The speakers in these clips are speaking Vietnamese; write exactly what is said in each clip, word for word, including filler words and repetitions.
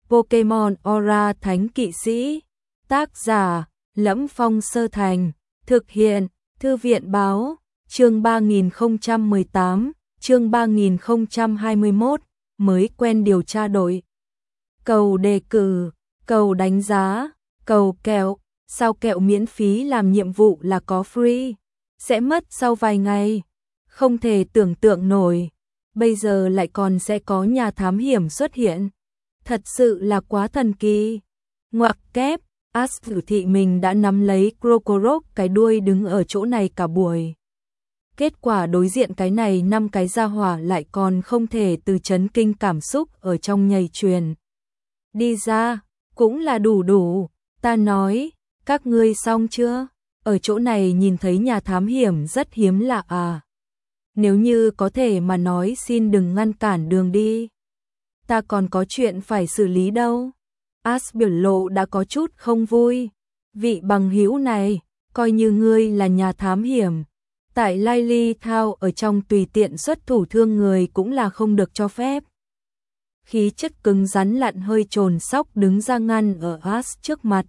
Pokemon Aura Thánh Kỵ Sĩ. Tác giả: Lẫm Phong Sơ Thành. Thực hiện: Thư viện Báo. Chương ba nghìn không trăm mười tám, chương ba nghìn không trăm hai mươi mốt, mới quen điều tra đội. Cầu đề cử, cầu đánh giá, cầu kẹo, sao kẹo miễn phí làm nhiệm vụ là có free, sẽ mất sau vài ngày. Không thể tưởng tượng nổi, bây giờ lại còn sẽ có nhà thám hiểm xuất hiện. Thật sự là quá thần kỳ. Ngoặc kép, Ash thử thị mình đã nắm lấy Krokorok cái đuôi đứng ở chỗ này cả buổi. Kết quả đối diện cái này năm cái gia hỏa lại còn không thể từ chấn kinh cảm xúc ở trong nhầy truyền đi ra, cũng là đủ đủ. Ta nói, các ngươi xong chưa? Ở chỗ này nhìn thấy nhà thám hiểm rất hiếm lạ à? Nếu như có thể mà nói xin đừng ngăn cản đường đi. Ta còn có chuyện phải xử lý đâu. Ash biểu lộ đã có chút không vui. Vị bằng hữu này, coi như ngươi là nhà thám hiểm. Tại Lily Town ở trong tùy tiện xuất thủ thương người cũng là không được cho phép. Khí chất cứng rắn lặn hơi trồn sóc đứng ra ngăn ở Ash trước mặt.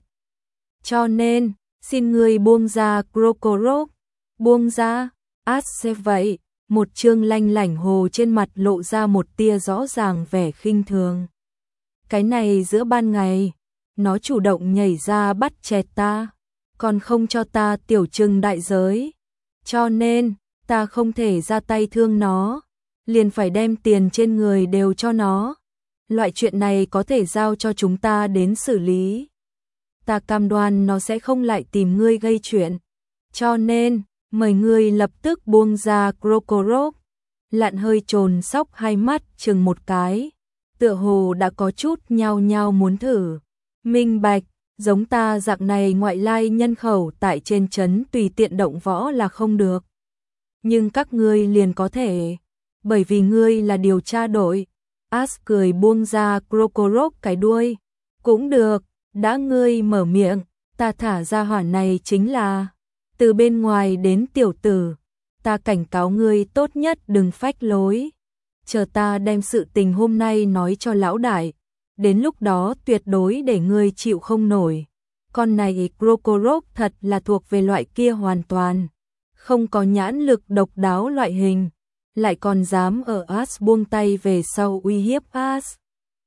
Cho nên, xin ngươi buông ra Krokorok. Buông ra, Ash sẽ vậy. Một trương lanh lảnh hồ trên mặt lộ ra một tia rõ ràng vẻ khinh thường. Cái này giữa ban ngày, nó chủ động nhảy ra bắt chẹt ta, còn không cho ta tiểu trừng đại giới. Cho nên, ta không thể ra tay thương nó, liền phải đem tiền trên người đều cho nó. Loại chuyện này có thể giao cho chúng ta đến xử lý. Ta cam đoan nó sẽ không lại tìm ngươi gây chuyện. Cho nên, mời ngươi lập tức buông ra Krokorok. Lặn hơi trồn sóc hai mắt chừng một cái, tựa hồ đã có chút nhao nhao muốn thử. Minh bạch, giống ta dạng này ngoại lai nhân khẩu tại trên trấn tùy tiện động võ là không được. Nhưng các ngươi liền có thể, bởi vì ngươi là điều tra đội. Ash cười buông ra Krokorok cái đuôi. Cũng được, đã ngươi mở miệng, ta thả ra hỏa này chính là từ bên ngoài đến tiểu tử. Ta cảnh cáo ngươi tốt nhất đừng phách lối. Chờ ta đem sự tình hôm nay nói cho lão đại. Đến lúc đó tuyệt đối để ngươi chịu không nổi. Con này Krokorok thật là thuộc về loại kia hoàn toàn không có nhãn lực độc đáo loại hình. Lại còn dám ở Ash buông tay về sau uy hiếp Ash.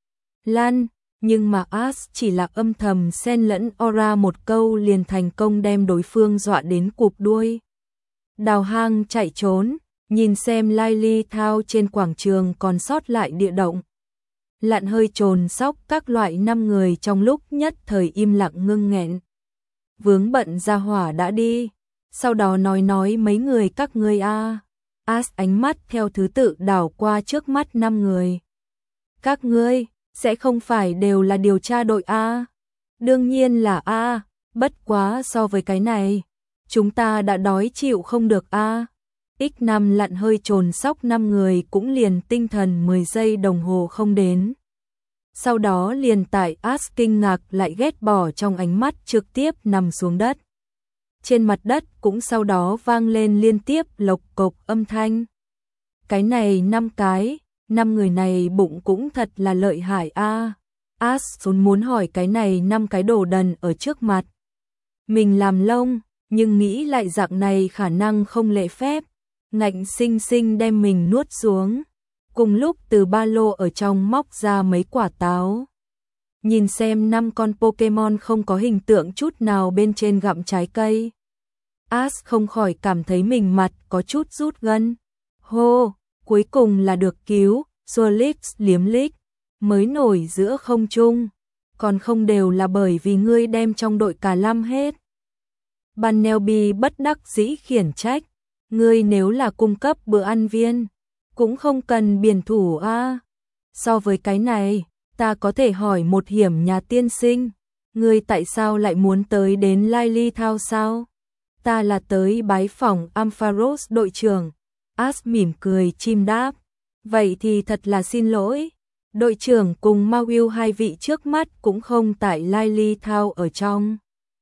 Lan, nhưng mà Ash chỉ là âm thầm xen lẫn aura một câu liền thành công đem đối phương dọa đến cụp đuôi. Đào hang chạy trốn, nhìn xem Lily Town trên quảng trường còn sót lại địa động. Lặn hơi trồn sóc các loại năm người trong lúc nhất thời im lặng ngưng nghẹn. Vướng bận ra hỏa đã đi, sau đó nói nói mấy người các ngươi a. Ash ánh mắt theo thứ tự đảo qua trước mắt năm người. Các ngươi, sẽ không phải đều là điều tra đội a? Đương nhiên là a, bất quá so với cái này, chúng ta đã đói chịu không được a. X năm lặn hơi trồn sóc năm người cũng liền tinh thần mười giây đồng hồ không đến. Sau đó liền tại Ash kinh ngạc lại ghét bỏ trong ánh mắt trực tiếp nằm xuống đất. Trên mặt đất cũng sau đó vang lên liên tiếp lộc cộc âm thanh. Cái này năm cái, năm người này bụng cũng thật là lợi hại a. Ash vốn muốn hỏi cái này năm cái đồ đần ở trước mặt mình làm lông, nhưng nghĩ lại dạng này khả năng không lễ phép, ngạnh sinh sinh đem mình nuốt xuống. Cùng lúc từ ba lô ở trong móc ra mấy quả táo. Nhìn xem năm con Pokemon không có hình tượng chút nào bên trên gặm trái cây. Ash không khỏi cảm thấy mình mặt có chút rút gân. Hô, cuối cùng là được cứu, Swirlix liếm lích, mới nổi giữa không trung. Còn không đều là bởi vì ngươi đem trong đội cả năm hết. Barnaby bất đắc dĩ khiển trách. Ngươi nếu là cung cấp bữa ăn viên, cũng không cần biển thủ a. So với cái này, ta có thể hỏi một hiểm nhà tiên sinh, ngươi tại sao lại muốn tới đến Lily Town sao? Ta là tới bái phỏng Ampharos đội trưởng. Ash mỉm cười chim đáp. Vậy thì thật là xin lỗi. Đội trưởng cùng Mawil hai vị trước mắt cũng không tại Lily Town ở trong.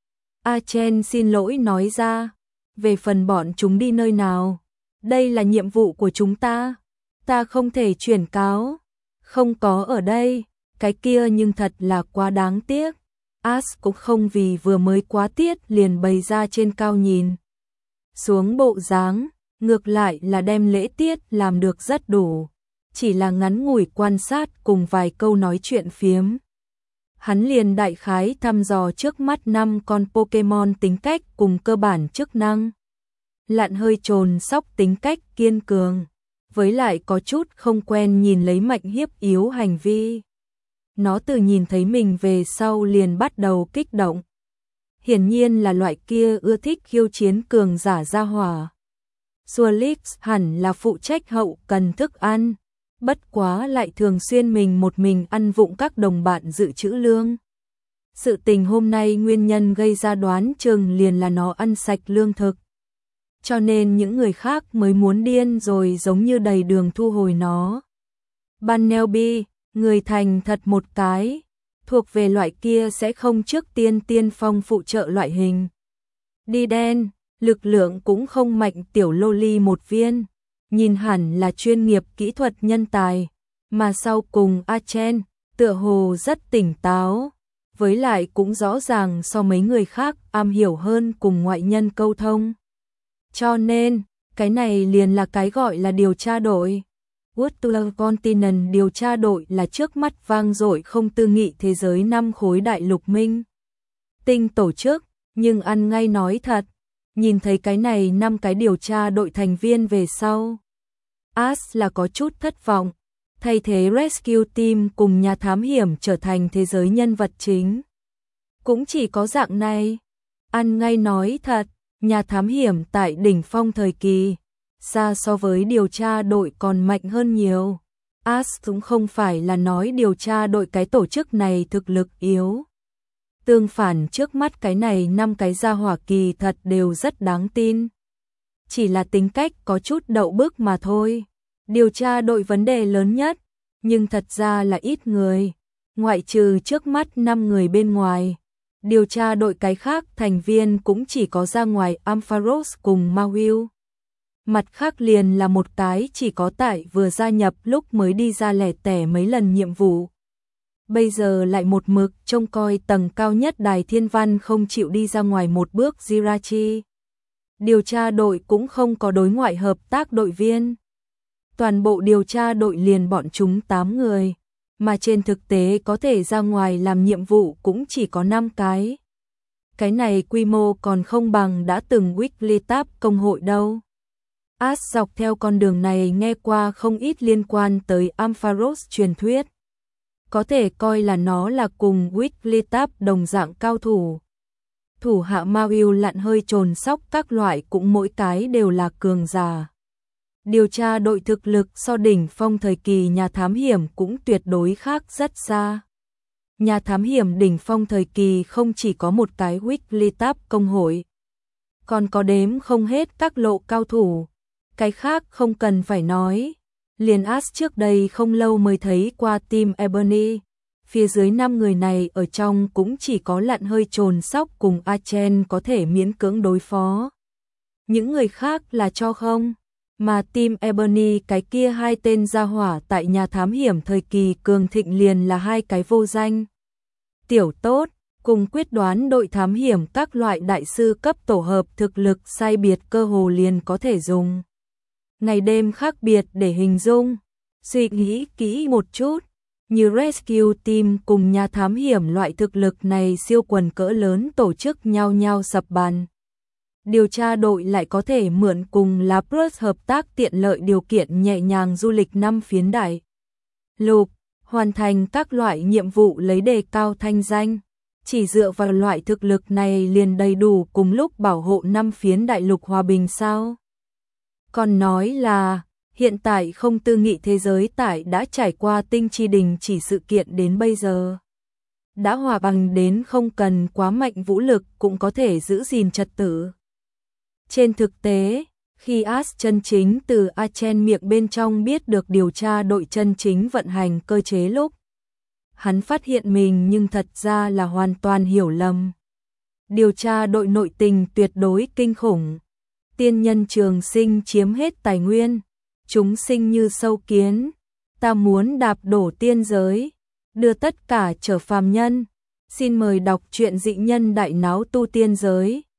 A Chen xin lỗi nói ra. Về phần bọn chúng đi nơi nào? Đây là nhiệm vụ của chúng ta. Ta không thể chuyển cáo. Không có ở đây. cái kia nhưng thật là quá đáng tiếc. Ash cũng không vì vừa mới quá tiết liền bày ra trên cao nhìn xuống bộ dáng, ngược lại là đem lễ tiết làm được rất đủ, chỉ là ngắn ngủi quan sát cùng vài câu nói chuyện phiếm. Hắn liền đại khái thăm dò trước mắt năm con Pokemon tính cách cùng cơ bản chức năng. Lặn hơi trồn sóc tính cách kiên cường, với lại có chút không quen nhìn lấy mạnh hiếp yếu hành vi. Nó từ nhìn thấy mình về sau liền bắt đầu kích động. Hiển nhiên là loại kia ưa thích khiêu chiến cường giả gia hỏa. Swirlix hẳn là phụ trách hậu cần thức ăn, bất quá lại thường xuyên mình một mình ăn vụng các đồng bạn dự trữ lương. Sự tình hôm nay nguyên nhân gây ra đoán chừng liền là nó ăn sạch lương thực. Cho nên những người khác mới muốn điên rồi giống như đầy đường thu hồi nó. Bunnelby, người thành thật một cái, thuộc về loại kia sẽ không trước tiên tiên phong phụ trợ loại hình. Đi đen, lực lượng cũng không mạnh tiểu loli một viên, nhìn hẳn là chuyên nghiệp kỹ thuật nhân tài, mà sau cùng Achen, tựa hồ rất tỉnh táo, với lại cũng rõ ràng so mấy người khác am hiểu hơn cùng ngoại nhân câu thông. Cho nên, cái này liền là cái gọi là điều tra đội. Woodtuller Continent điều tra đội là trước mắt vang dội không tư nghị thế giới năm khối đại lục minh tinh tổ chức, nhưng ăn ngay nói thật, nhìn thấy cái này năm cái điều tra đội thành viên về sau, Ash là có chút thất vọng, thay thế Rescue Team cùng nhà thám hiểm trở thành thế giới nhân vật chính. Cũng chỉ có dạng này, ăn ngay nói thật, nhà thám hiểm tại đỉnh phong thời kỳ, xa so với điều tra đội còn mạnh hơn nhiều. Ash cũng không phải là nói điều tra đội cái tổ chức này thực lực yếu. Tương phản trước mắt cái này năm cái gia hỏa kỳ thật đều rất đáng tin. Chỉ là tính cách có chút đậu bức mà thôi. Điều tra đội vấn đề lớn nhất, nhưng thật ra là ít người. Ngoại trừ trước mắt năm người bên ngoài. Điều tra đội cái khác thành viên cũng chỉ có ra ngoài Ampharos cùng Mawil. Mặt khác liền là một cái chỉ có tại vừa gia nhập lúc mới đi ra lẻ tẻ mấy lần nhiệm vụ. Bây giờ lại một mực trông coi tầng cao nhất đài thiên văn không chịu đi ra ngoài một bước Jirachi. Điều tra đội cũng không có đối ngoại hợp tác đội viên. Toàn bộ điều tra đội liền bọn chúng tám người, mà trên thực tế có thể ra ngoài làm nhiệm vụ cũng chỉ có năm cái. Cái này quy mô còn không bằng đã từng Weekly Tab công hội đâu. Ash dọc theo con đường này nghe qua không ít liên quan tới Ampharos truyền thuyết. Có thể coi là nó là cùng Weekly Tab đồng dạng cao thủ. Thủ hạ Mawil lặn hơi trồn sóc các loại cũng mỗi cái đều là cường giả. Điều tra đội thực lực so đỉnh phong thời kỳ nhà thám hiểm cũng tuyệt đối khác rất xa. Nhà thám hiểm đỉnh phong thời kỳ không chỉ có một cái Weekly Tab công hội, còn có đếm không hết các lộ cao thủ. Cái khác không cần phải nói, liền Ash trước đây không lâu mới thấy qua team Ebony, phía dưới năm người này ở trong cũng chỉ có lặn hơi trồn sóc cùng Achen có thể miễn cưỡng đối phó. Những người khác là cho không, mà team Ebony cái kia hai tên gia hỏa tại nhà thám hiểm thời kỳ cường thịnh liền là hai cái vô danh. Tiểu tốt, cùng quyết đoán đội thám hiểm các loại đại sư cấp tổ hợp thực lực sai biệt cơ hồ liền có thể dùng ngày đêm khác biệt để hình dung. Suy nghĩ kỹ một chút, như Rescue Team cùng nhà thám hiểm loại thực lực này siêu quần cỡ lớn tổ chức nhau nhau sập bàn. Điều tra đội lại có thể mượn cùng Lapras hợp tác tiện lợi điều kiện nhẹ nhàng du lịch năm phiến đại lục, hoàn thành các loại nhiệm vụ lấy đề cao thanh danh. Chỉ dựa vào loại thực lực này liền đầy đủ cùng lúc bảo hộ năm phiến đại lục hòa bình sao? Còn nói là, hiện tại không tư nghị thế giới tại đã trải qua tinh chi đình chỉ sự kiện đến bây giờ. Đã hòa bằng đến không cần quá mạnh vũ lực cũng có thể giữ gìn trật tự. Trên thực tế, khi Ash chân chính từ Achen miệng bên trong biết được điều tra đội chân chính vận hành cơ chế lúc, hắn phát hiện mình nhưng thật ra là hoàn toàn hiểu lầm. Điều tra đội nội tình tuyệt đối kinh khủng. Tiên nhân trường sinh chiếm hết tài nguyên, chúng sinh như sâu kiến, ta muốn đạp đổ tiên giới, đưa tất cả trở phàm nhân. Xin mời đọc truyện Dị nhân đại náo tu tiên giới.